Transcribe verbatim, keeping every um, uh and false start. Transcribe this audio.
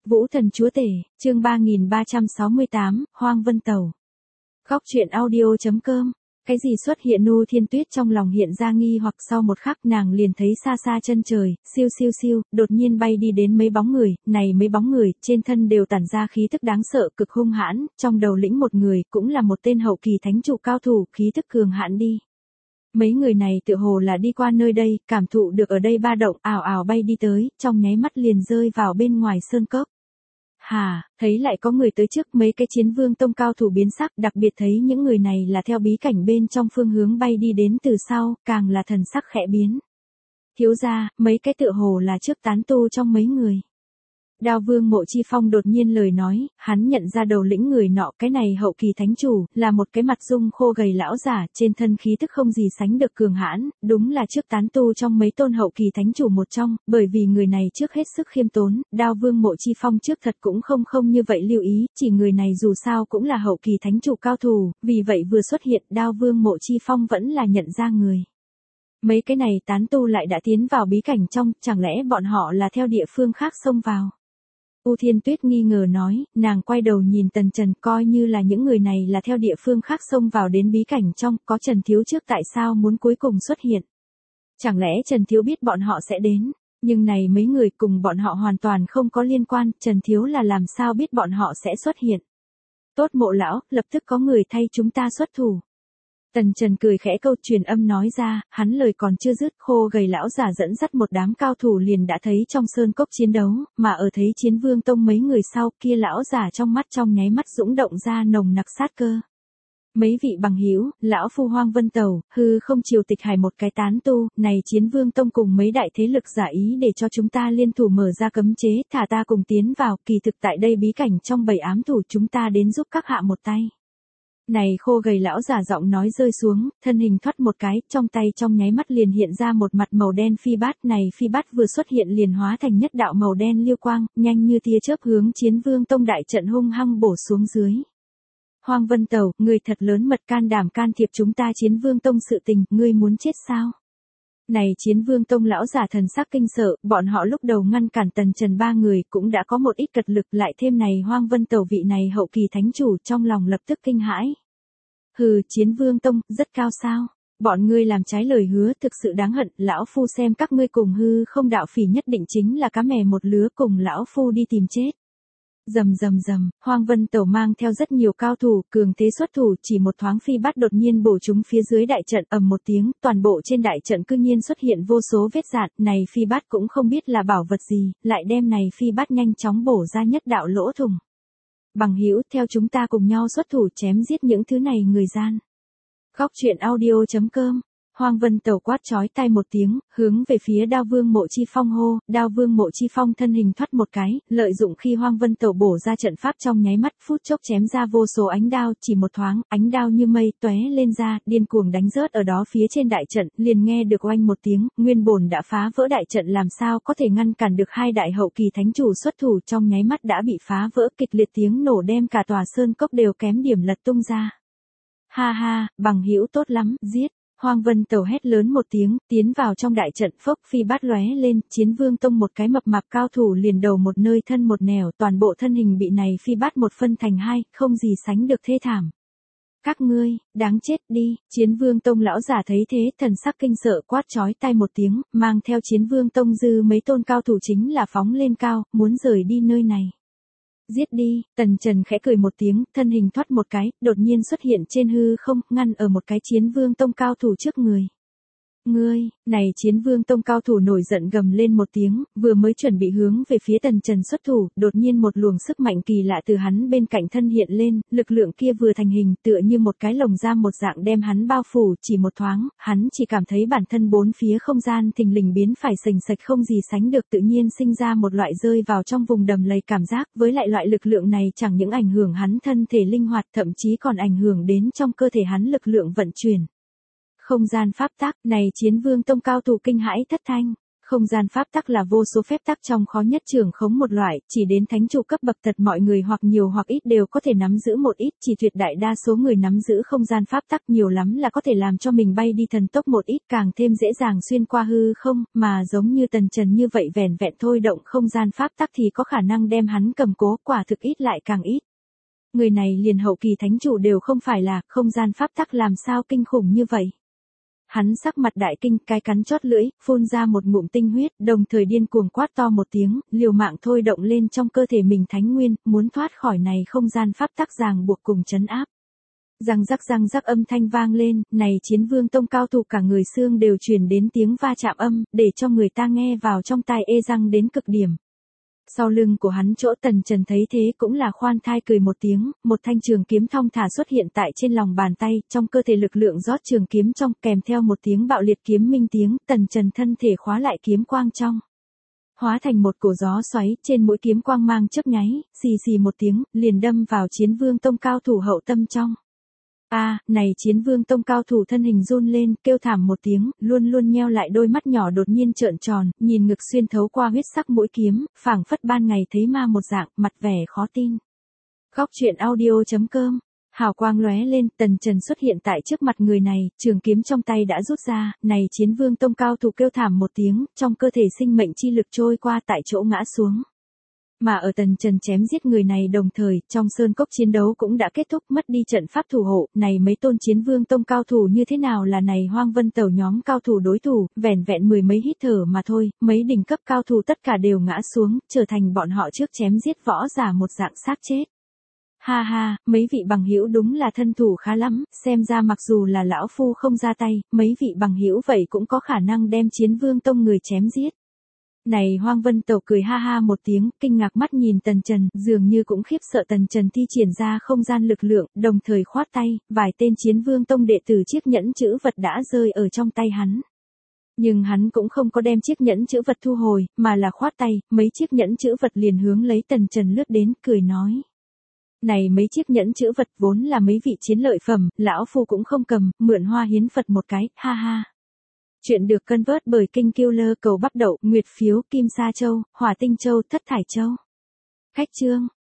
Vũ Thần Chúa Tể, chương ba nghìn ba trăm sáu mươi tám, Hoang Vân Tầu. Góc truyện audio chấm com. Cái gì xuất hiện? Nu Thiên Tuyết trong lòng hiện ra nghi hoặc, sau một khắc nàng liền thấy xa xa chân trời, siêu siêu siêu, đột nhiên bay đi đến mấy bóng người, này mấy bóng người, trên thân đều tản ra khí tức đáng sợ, cực hung hãn, trong đầu lĩnh một người, cũng là một tên hậu kỳ thánh chủ cao thủ, khí tức cường hãn đi. Mấy người này tựa hồ là đi qua nơi đây, cảm thụ được ở đây ba động, ào ào bay đi tới, trong nháy mắt liền rơi vào bên ngoài sơn cốc. Hà, thấy lại có người tới trước, mấy cái Chiến Vương Tông cao thủ biến sắc, đặc biệt thấy những người này là theo bí cảnh bên trong phương hướng bay đi đến từ sau, càng là thần sắc khẽ biến. Thiếu gia, mấy cái tựa hồ là trước tán tu trong mấy người. Đao Vương Mộ Chi Phong đột nhiên lời nói, hắn nhận ra đầu lĩnh người nọ, cái này hậu kỳ thánh chủ, là một cái mặt dung khô gầy lão giả, trên thân khí tức không gì sánh được cường hãn, đúng là trước tán tu trong mấy tôn hậu kỳ thánh chủ một trong, bởi vì người này trước hết sức khiêm tốn, Đao Vương Mộ Chi Phong trước thật cũng không không như vậy lưu ý, chỉ người này dù sao cũng là hậu kỳ thánh chủ cao thủ, vì vậy vừa xuất hiện, Đao Vương Mộ Chi Phong vẫn là nhận ra người. Mấy cái này tán tu lại đã tiến vào bí cảnh trong, chẳng lẽ bọn họ là theo địa phương khác xông vào? U Thiên Tuyết nghi ngờ nói, nàng quay đầu nhìn Tần Trần, coi như là những người này là theo địa phương khác xông vào đến bí cảnh trong, có Trần Thiếu trước tại sao muốn cuối cùng xuất hiện? Chẳng lẽ Trần Thiếu biết bọn họ sẽ đến? Nhưng này mấy người cùng bọn họ hoàn toàn không có liên quan, Trần Thiếu là làm sao biết bọn họ sẽ xuất hiện? Tốt Mộ lão, lập tức có người thay chúng ta xuất thủ. Tần Trần cười khẽ câu truyền âm nói ra, hắn lời còn chưa dứt, khô gầy lão giả dẫn dắt một đám cao thủ liền đã thấy trong sơn cốc chiến đấu, mà ở thấy Chiến Vương Tông mấy người sau, kia lão giả trong mắt trong nháy mắt dũng động ra nồng nặc sát cơ. Mấy vị bằng hữu, lão phu Hoang Vân Tầu, hư không triều tịch hải một cái tán tu, này Chiến Vương Tông cùng mấy đại thế lực giả ý để cho chúng ta liên thủ mở ra cấm chế, thả ta cùng tiến vào, kỳ thực tại đây bí cảnh trong bầy ám thủ chúng ta đến giúp các hạ một tay. Này khô gầy lão giả giọng nói rơi xuống, thân hình thoát một cái, trong tay trong nháy mắt liền hiện ra một mặt màu đen phi bát, này phi bát vừa xuất hiện liền hóa thành nhất đạo màu đen liêu quang, nhanh như tia chớp hướng Chiến Vương Tông đại trận hung hăng bổ xuống dưới. Hoang Vân Tầu, người thật lớn mật can đảm can thiệp chúng ta Chiến Vương Tông sự tình, ngươi muốn chết sao? Này Chiến Vương Tông lão giả thần sắc kinh sợ, bọn họ lúc đầu ngăn cản Tần Trần ba người cũng đã có một ít cật lực, lại thêm này Hoang Vân Tầu vị này hậu kỳ thánh chủ, trong lòng lập tức kinh hãi. Hừ, Chiến Vương Tông, rất cao sao? Bọn ngươi làm trái lời hứa thực sự đáng hận, lão phu xem các ngươi cùng hư không đạo phỉ nhất định chính là cá mè một lứa, cùng lão phu đi tìm chết. Rầm rầm rầm, Hoang Vân Tầu mang theo rất nhiều cao thủ, cường thế xuất thủ, chỉ một thoáng phi bát đột nhiên bổ chúng phía dưới đại trận, ầm một tiếng, toàn bộ trên đại trận cư nhiên xuất hiện vô số vết rạn, này phi bát cũng không biết là bảo vật gì, lại đem này phi bát nhanh chóng bổ ra nhất đạo lỗ thủng. Bằng hữu, theo chúng ta cùng nhau xuất thủ chém giết những thứ này người gian. Góc truyện audio chấm com. Hoang Vân Tầu quát chói tai một tiếng, hướng về phía Đao Vương Mộ Chi Phong hô, Đao Vương Mộ Chi Phong thân hình thoát một cái, lợi dụng khi Hoang Vân Tầu bổ ra trận pháp trong nháy mắt, phút chốc chém ra vô số ánh đao, chỉ một thoáng, ánh đao như mây tóe lên ra, điên cuồng đánh rớt ở đó phía trên đại trận, liền nghe được oanh một tiếng, nguyên bổn đã phá vỡ đại trận làm sao có thể ngăn cản được hai đại hậu kỳ thánh chủ xuất thủ, trong nháy mắt đã bị phá vỡ, kịch liệt tiếng nổ đem cả tòa sơn cốc đều kém điểm lật tung ra. Ha ha, bằng hữu tốt lắm, giết. Hoang Vân Tầu hét lớn một tiếng, tiến vào trong đại trận, phốc phi bát lóe lên, Chiến Vương Tông một cái mập mạp cao thủ liền đầu một nơi thân một nẻo, toàn bộ thân hình bị này phi bát một phân thành hai, không gì sánh được thê thảm. Các ngươi, đáng chết đi, Chiến Vương Tông lão giả thấy thế, thần sắc kinh sợ quát chói tai một tiếng, mang theo Chiến Vương Tông dư mấy tôn cao thủ chính là phóng lên cao, muốn rời đi nơi này. Giết đi, Tần Trần khẽ cười một tiếng, thân hình thoát một cái, đột nhiên xuất hiện trên hư không, ngăn ở một cái Chiến Vương Tông cao thủ trước người. Ngươi, này Chiến Vương Tông cao thủ nổi giận gầm lên một tiếng, vừa mới chuẩn bị hướng về phía Tần Trần xuất thủ, đột nhiên một luồng sức mạnh kỳ lạ từ hắn bên cạnh thân hiện lên, lực lượng kia vừa thành hình tựa như một cái lồng giam một dạng đem hắn bao phủ, chỉ một thoáng, hắn chỉ cảm thấy bản thân bốn phía không gian thình lình biến phải sình sạch không gì sánh được, tự nhiên sinh ra một loại rơi vào trong vùng đầm lầy cảm giác, với lại loại lực lượng này chẳng những ảnh hưởng hắn thân thể linh hoạt, thậm chí còn ảnh hưởng đến trong cơ thể hắn lực lượng vận chuyển. Không gian pháp tắc, này Chiến Vương Tông cao thủ kinh hãi thất thanh. Không gian pháp tắc là vô số phép tắc trong khó nhất trưởng khống một loại, chỉ đến thánh chủ cấp bậc thật mọi người hoặc nhiều hoặc ít đều có thể nắm giữ một ít, chỉ tuyệt đại đa số người nắm giữ không gian pháp tắc nhiều lắm là có thể làm cho mình bay đi thần tốc một ít, càng thêm dễ dàng xuyên qua hư không, mà giống như Tần Trần như vậy vẻn vẹn thôi động không gian pháp tắc thì có khả năng đem hắn cầm cố, quả thực ít lại càng ít. Người này liền hậu kỳ thánh chủ đều không phải là, không gian pháp tắc làm sao kinh khủng như vậy. Hắn sắc mặt đại kinh, cái cắn chót lưỡi, phun ra một ngụm tinh huyết, đồng thời điên cuồng quát to một tiếng, liều mạng thôi động lên trong cơ thể mình thánh nguyên, muốn thoát khỏi này không gian pháp tắc ràng buộc cùng trấn áp. Răng rắc răng rắc âm thanh vang lên, này Chiến Vương Tông cao thủ cả người xương đều truyền đến tiếng va chạm âm, để cho người ta nghe vào trong tai ê răng đến cực điểm. Sau lưng của hắn chỗ Tần Trần thấy thế cũng là khoan thai cười một tiếng, một thanh trường kiếm thong thả xuất hiện tại trên lòng bàn tay, trong cơ thể lực lượng rót trường kiếm trong, kèm theo một tiếng bạo liệt kiếm minh tiếng, Tần Trần thân thể khóa lại kiếm quang trong. Hóa thành một cổ gió xoáy, trên mũi kiếm quang mang chớp nháy, xì xì một tiếng, liền đâm vào Chiến Vương Tông cao thủ hậu tâm trong. A, à, này Chiến Vương Tông cao thủ thân hình run lên, kêu thảm một tiếng, luôn luôn nheo lại đôi mắt nhỏ đột nhiên trợn tròn, nhìn ngực xuyên thấu qua huyết sắc mũi kiếm, phảng phất ban ngày thấy ma một dạng, mặt vẻ khó tin. Góc truyện audio chấm com. Hào quang lóe lên, Tần Trần xuất hiện tại trước mặt người này, trường kiếm trong tay đã rút ra, này Chiến Vương Tông cao thủ kêu thảm một tiếng, trong cơ thể sinh mệnh chi lực trôi qua tại chỗ ngã xuống. Mà ở Tần Trần chém giết người này đồng thời, trong sơn cốc chiến đấu cũng đã kết thúc, mất đi trận pháp thủ hộ, này mấy tôn Chiến Vương Tông cao thủ như thế nào là này Hoang Vân Tẩu nhóm cao thủ đối thủ, vẻn vẹn mười mấy hít thở mà thôi, mấy đỉnh cấp cao thủ tất cả đều ngã xuống, trở thành bọn họ trước chém giết võ giả một dạng xác chết. Ha ha, mấy vị bằng hữu đúng là thân thủ khá lắm, xem ra mặc dù là lão phu không ra tay, mấy vị bằng hữu vậy cũng có khả năng đem Chiến Vương Tông người chém giết. Này Hoang Vân Tẩu cười ha ha một tiếng, kinh ngạc mắt nhìn Tần Trần, dường như cũng khiếp sợ Tần Trần thi triển ra không gian lực lượng, đồng thời khoát tay, vài tên Chiến Vương Tông đệ tử chiếc nhẫn chữ vật đã rơi ở trong tay hắn. Nhưng hắn cũng không có đem chiếc nhẫn chữ vật thu hồi, mà là khoát tay, mấy chiếc nhẫn chữ vật liền hướng lấy Tần Trần lướt đến, cười nói. Này mấy chiếc nhẫn chữ vật vốn là mấy vị chiến lợi phẩm, lão phu cũng không cầm, mượn Hoa Hiến Phật một cái, ha ha. Chuyện được cân vớt bởi Kinh Killer cầu bắp đậu, Nguyệt Phiếu, Kim Sa Châu, Hỏa Tinh Châu, Thất Thải Châu. Khách chương.